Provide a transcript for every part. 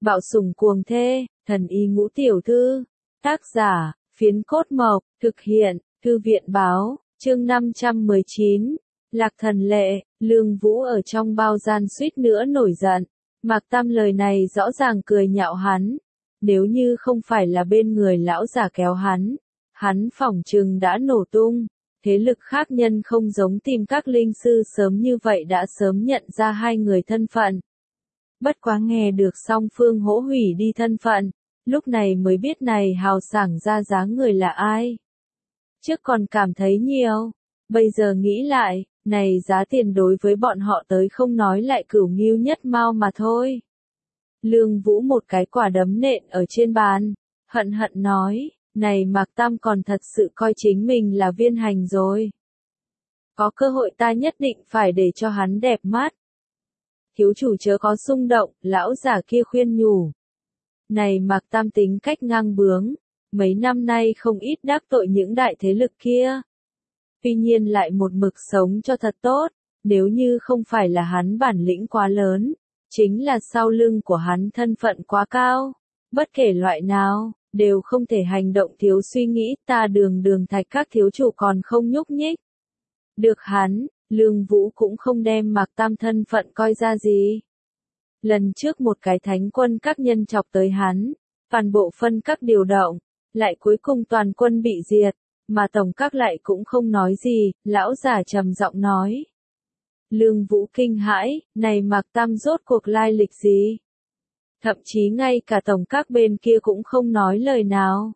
Bạo sủng cuồng thê, thần y ngũ tiểu thư. Tác giả, Phiến Cốt Mộc, thực hiện, Thư viện báo, chương 519. Lạc Thần Lệ, Lương Vũ ở trong bao gian suýt nữa nổi giận. Mạc Tam lời này rõ ràng cười nhạo hắn. Nếu như không phải là bên người lão già kéo hắn phỏng chừng đã nổ tung. Thế lực khác nhân không giống tìm các linh sư sớm như vậy đã sớm nhận ra hai người thân phận. Bất quá nghe được song phương hỗ hủy đi thân phận, lúc này mới biết này hào sảng ra dáng người là ai. Trước còn cảm thấy nhiều, bây giờ nghĩ lại, này giá tiền đối với bọn họ tới không nói lại cửu nghiêu nhất mao mà thôi. Lương Vũ một cái quả đấm nện ở trên bàn, hận hận nói, này Mạc Tam còn thật sự coi chính mình là viên hành rồi. Có cơ hội ta nhất định phải để cho hắn đẹp mắt. Thiếu chủ chớ có xung động, lão già kia khuyên nhủ. Này Mạc Tam tính cách ngang bướng, mấy năm nay không ít đắc tội những đại thế lực kia. Tuy nhiên lại một mực sống cho thật tốt, nếu như không phải là hắn bản lĩnh quá lớn, chính là sau lưng của hắn thân phận quá cao, bất kể loại nào, đều không thể hành động thiếu suy nghĩ, ta đường thạch các thiếu chủ còn không nhúc nhích. Được hắn, Lương Vũ cũng không đem Mạc Tam thân phận coi ra gì. Lần trước một cái thánh quân các nhân chọc tới hắn, toàn bộ phân các điều động, lại cuối cùng toàn quân bị diệt, mà tổng các lại cũng không nói gì, lão già trầm giọng nói. Lương Vũ kinh hãi, này Mạc Tam rốt cuộc lai lịch gì? Thậm chí ngay cả tổng các bên kia cũng không nói lời nào.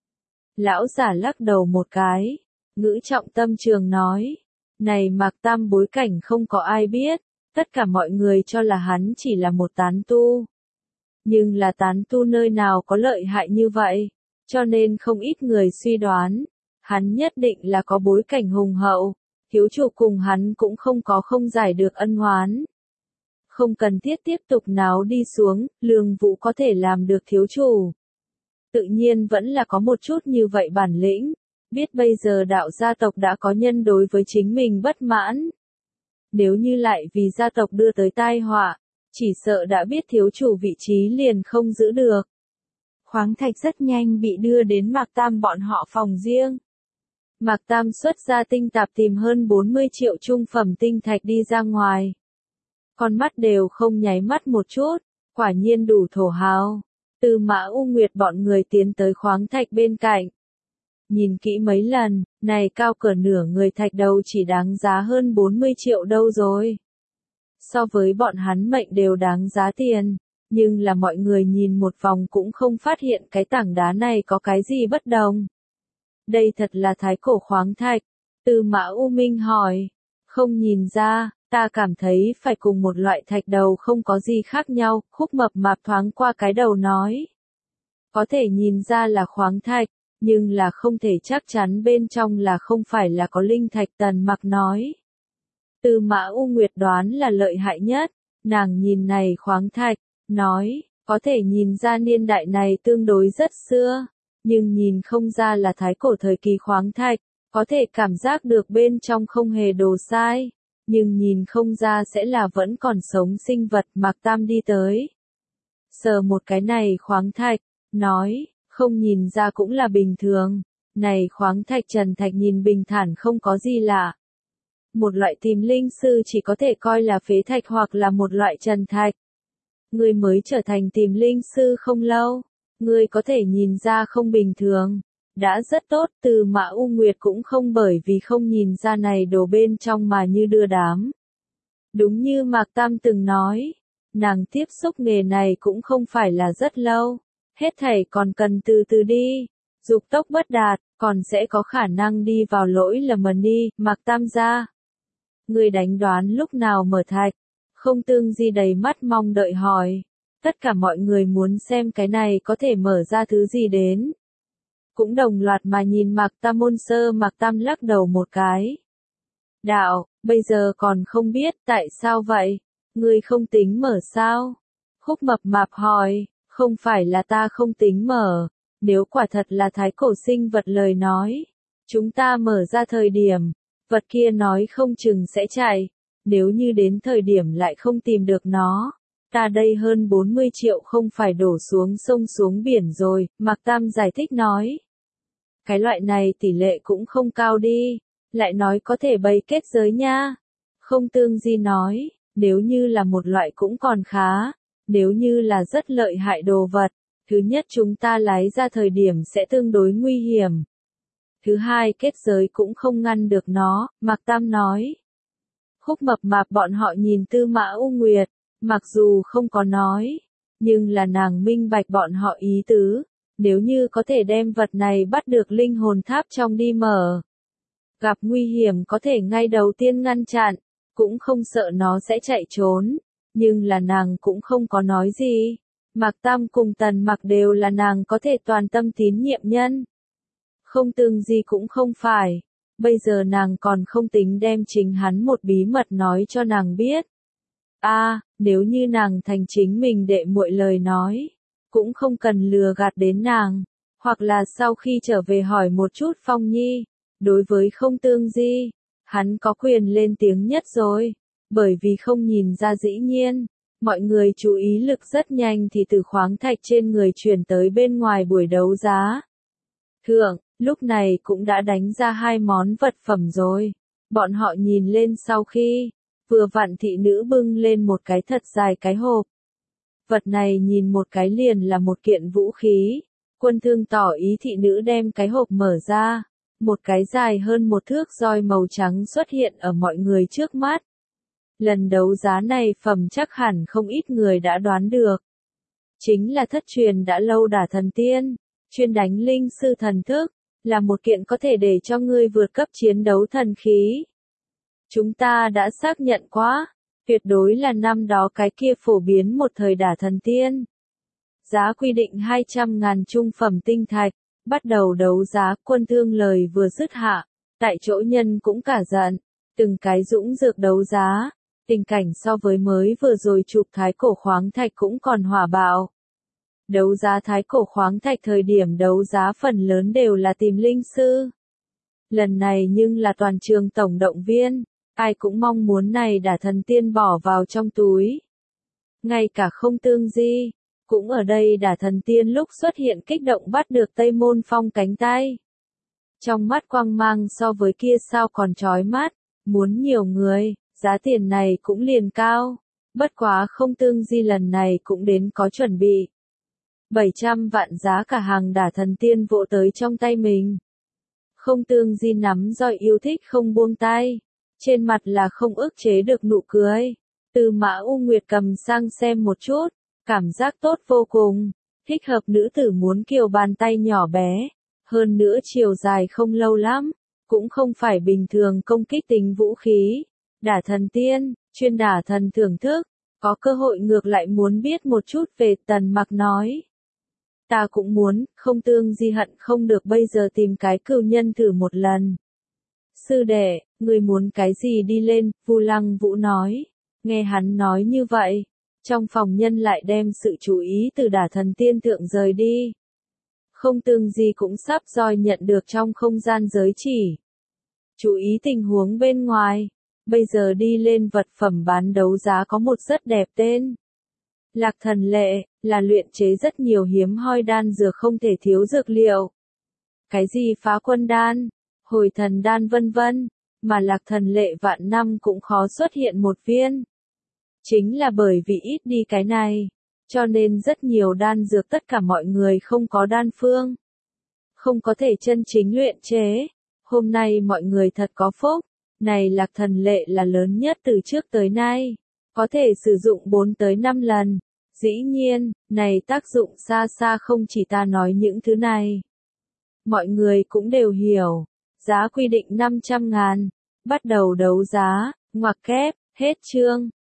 Lão già lắc đầu một cái, ngữ trọng tâm trường nói, này Mạc Tam bối cảnh không có ai biết, tất cả mọi người cho là hắn chỉ là một tán tu. Nhưng là tán tu nơi nào có lợi hại như vậy, cho nên không ít người suy đoán, hắn nhất định là có bối cảnh hùng hậu, thiếu chủ cùng hắn cũng không giải được ân oán. Không cần thiết tiếp tục náo đi xuống, Lương Vũ có thể làm được thiếu chủ. Tự nhiên vẫn là có một chút như vậy bản lĩnh, biết bây giờ đạo gia tộc đã có nhân đối với chính mình bất mãn. Nếu như lại vì gia tộc đưa tới tai họa, chỉ sợ đã biết thiếu chủ vị trí liền không giữ được. Khoáng thạch rất nhanh bị đưa đến Mạc Tam bọn họ phòng riêng. Mạc Tam xuất ra tinh tạp tìm hơn 40 triệu trung phẩm tinh thạch đi ra ngoài. Con mắt đều không nháy mắt một chút, quả nhiên đủ thổ hào. Từ Mã U Nguyệt bọn người tiến tới khoáng thạch bên cạnh. Nhìn kỹ mấy lần, này cao cỡ nửa người thạch đầu chỉ đáng giá hơn 40 triệu đâu rồi. So với bọn hắn mệnh đều đáng giá tiền, nhưng là mọi người nhìn một vòng cũng không phát hiện cái tảng đá này có cái gì bất đồng. Đây thật là thái cổ khoáng thạch. Từ Mã U Minh hỏi, không nhìn ra, ta cảm thấy phải cùng một loại thạch đầu không có gì khác nhau, Khúc Mập Mạp thoáng qua cái đầu nói. Có thể nhìn ra là khoáng thạch, nhưng là không thể chắc chắn bên trong là không phải là có linh thạch. Tần Mặc nói. Từ Mã U Nguyệt đoán là lợi hại nhất, nàng nhìn này khoáng thạch, nói, có thể nhìn ra niên đại này tương đối rất xưa, nhưng nhìn không ra là thái cổ thời kỳ khoáng thạch, có thể cảm giác được bên trong không hề đồ sai, nhưng nhìn không ra sẽ là vẫn còn sống sinh vật. Mạc Tam đi tới, sờ một cái này khoáng thạch, nói, không nhìn ra cũng là bình thường, này khoáng thạch trần thạch nhìn bình thản không có gì lạ. Một loại tìm linh sư chỉ có thể coi là phế thạch hoặc là một loại trần thạch. Ngươi mới trở thành tìm linh sư không lâu, ngươi có thể nhìn ra không bình thường, đã rất tốt. Từ Mã U Nguyệt cũng không bởi vì không nhìn ra này đồ bên trong mà như đưa đám. Đúng như Mạc Tam từng nói, nàng tiếp xúc nghề này cũng không phải là rất lâu, hết thảy còn cần từ từ đi, dục tốc bất đạt, còn sẽ có khả năng đi vào lỗi lầm đi. Mạc Tam gia, người đánh đoán lúc nào mở thạch? Không Tương Di đầy mắt mong đợi hỏi. Tất cả mọi người muốn xem cái này có thể mở ra thứ gì đến. Cũng đồng loạt mà nhìn Mạc Tam môn sơ. Mạc Tam lắc đầu một cái. Đạo, bây giờ còn không biết tại sao vậy? Ngươi không tính mở sao? Khúc Mập Mạp hỏi, không phải là ta không tính mở, nếu quả thật là thái cổ sinh vật lời nói, chúng ta mở ra thời điểm, vật kia nói không chừng sẽ chạy, nếu như đến thời điểm lại không tìm được nó, Ta đây hơn 40 triệu không phải đổ xuống sông xuống biển rồi, Mạc Tam giải thích nói. Cái loại này tỷ lệ cũng không cao đi, lại nói có thể bày kết giới nha. Không Tương Di nói, nếu như là một loại cũng còn khá, nếu như là rất lợi hại đồ vật, thứ nhất chúng ta lái ra thời điểm sẽ tương đối nguy hiểm. Thứ hai kết giới cũng không ngăn được nó, Mạc Tam nói. Khúc Mập Mạp bọn họ nhìn Tư Mã U Nguyệt, mặc dù không có nói, nhưng là nàng minh bạch bọn họ ý tứ, nếu như có thể đem vật này bắt được linh hồn tháp trong đi mở. Gặp nguy hiểm có thể ngay đầu tiên ngăn chặn, cũng không sợ nó sẽ chạy trốn, nhưng là nàng cũng không có nói gì. Mạc Tam cùng Tần Mặc đều là nàng có thể toàn tâm tín nhiệm nhân. Không Tương Di cũng không phải, bây giờ nàng còn không tính đem chính hắn một bí mật nói cho nàng biết. Nếu như nàng thành chính mình đệ muội lời nói, cũng không cần lừa gạt đến nàng, hoặc là sau khi trở về hỏi một chút Phong Nhi, đối với Không Tương Di, hắn có quyền lên tiếng nhất rồi, bởi vì không nhìn ra dĩ nhiên, mọi người chú ý lực rất nhanh thì từ khoáng thạch trên người chuyển tới bên ngoài buổi đấu giá. Thượng, lúc này cũng đã đánh ra 2 món vật phẩm rồi, bọn họ nhìn lên sau khi, vừa vặn thị nữ bưng lên một cái thật dài cái hộp. Vật này nhìn một cái liền là một kiện vũ khí, Quân Thương tỏ ý thị nữ đem cái hộp mở ra, một cái dài hơn 1 thước roi màu trắng xuất hiện ở mọi người trước mắt. Lần đấu giá này phẩm chắc hẳn không ít người đã đoán được. Chính là thất truyền đã lâu Đả Thần Tiên, chuyên đánh linh sư thần thức, là một kiện có thể để cho ngươi vượt cấp chiến đấu thần khí. Chúng ta đã xác nhận quá, tuyệt đối là năm đó cái kia phổ biến một thời Đả Thần Tiên. Giá quy định 200.000 trung phẩm tinh thạch, bắt đầu đấu giá. Quân Thương lời vừa dứt hạ, tại chỗ nhân cũng cả giận, từng cái dũng dược đấu giá, tình cảnh so với mới vừa rồi chụp thái cổ khoáng thạch cũng còn hỏa bạo. Đấu giá thái cổ khoáng thạch thời điểm đấu giá phần lớn đều là tìm linh sư. Lần này nhưng là toàn trường tổng động viên, ai cũng mong muốn này Đả Thần Tiên bỏ vào trong túi. Ngay cả Không Tương Di, cũng ở đây Đả Thần Tiên lúc xuất hiện kích động bắt được Tây Môn Phong cánh tay. Trong mắt quang mang so với kia sao còn chói mắt, muốn nhiều người, giá tiền này cũng liền cao. Bất quá Không Tương Di lần này cũng đến có chuẩn bị. 700 vạn giá cả hàng Đả Thần Tiên vỗ tới trong tay mình. Không Tương Di nắm roi yêu thích không buông tay, trên mặt là không ức chế được nụ cười. Tư Mã U Nguyệt cầm sang xem một chút, cảm giác tốt vô cùng, thích hợp nữ tử muốn kiều bàn tay nhỏ bé, hơn nữa chiều dài không lâu lắm, cũng không phải bình thường công kích tính vũ khí. Đả Thần Tiên, chuyên đả thần thưởng thức, có cơ hội ngược lại muốn biết một chút về. Tần Mặc nói. Ta cũng muốn, Không Tương Di hận không được bây giờ tìm cái cừu nhân thử một lần. Sư đệ, người muốn cái gì đi lên, Vu Lăng Vũ nói. Nghe hắn nói như vậy, trong phòng nhân lại đem sự chú ý từ Đả Thần Tiên thượng rời đi. Không Tương Di cũng sắp roi nhận được trong không gian giới chỉ. Chú ý tình huống bên ngoài, bây giờ đi lên vật phẩm bán đấu giá có một rất đẹp tên. Lạc Thần Lệ, là luyện chế rất nhiều hiếm hoi đan dược không thể thiếu dược liệu. Cái gì Phá Quân đan, Hồi Thần đan vân vân, mà Lạc Thần Lệ vạn năm cũng khó xuất hiện một viên. Chính là bởi vì ít đi cái này, cho nên rất nhiều đan dược tất cả mọi người không có đan phương. Không có thể chân chính luyện chế. Hôm nay mọi người thật có phúc, này Lạc Thần Lệ là lớn nhất từ trước tới nay, có thể sử dụng 4 tới 5 lần. Dĩ nhiên, này tác dụng xa xa không chỉ ta nói những thứ này. Mọi người cũng đều hiểu, giá quy định 500.000, bắt đầu đấu giá, ngoặc kép, hết chương.